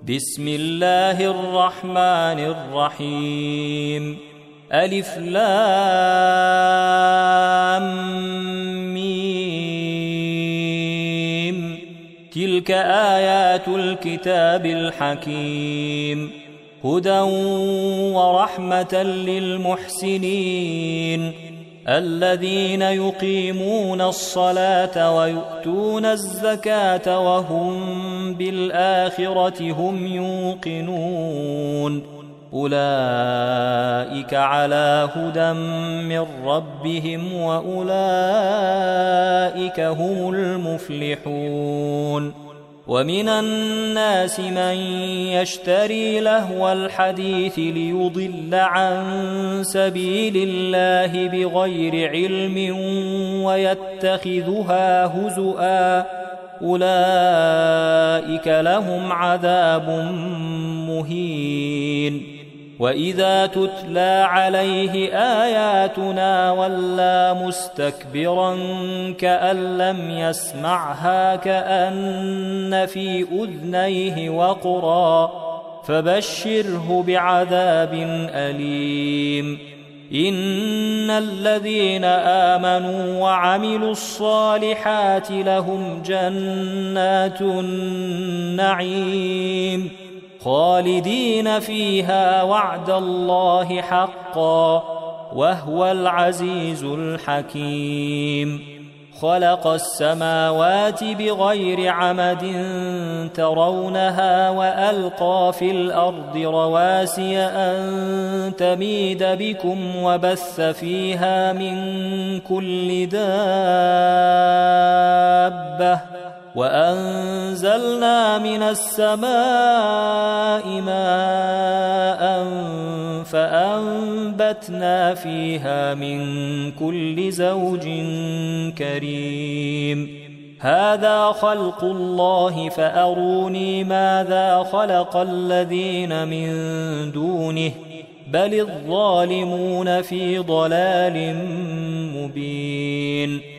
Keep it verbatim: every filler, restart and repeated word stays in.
بسم الله الرحمن الرحيم ألف لام ميم تلك آيات الكتاب الحكيم هدى ورحمة للمحسنين الذين يقيمون الصلاة ويؤتون الزكاة وهم بالآخرة هم يوقنون أولئك على هدى من ربهم وأولئك هم المفلحون ومن الناس من يشتري لهو الحديث ليضل عن سبيل الله بغير علم ويتخذها هزؤا أولئك لهم عذاب مهين وإذا تتلى عليه آياتنا ولى مستكبرا كأن لم يسمعها كأن في أذنيه وقرا فبشره بعذاب أليم إن الذين آمنوا وعملوا الصالحات لهم جنات النعيم خالدين فيها وعد الله حقا وهو العزيز الحكيم خلق السماوات بغير عمد ترونها وألقى في الأرض رواسي أن تميد بكم وبث فيها من كل دابة وأنزلنا من السماء ماء فأنبتنا فيها من كل زوج كريم هذا خلق الله فأروني ماذا خلق الذين من دونه بل الظالمون في ضلال مبين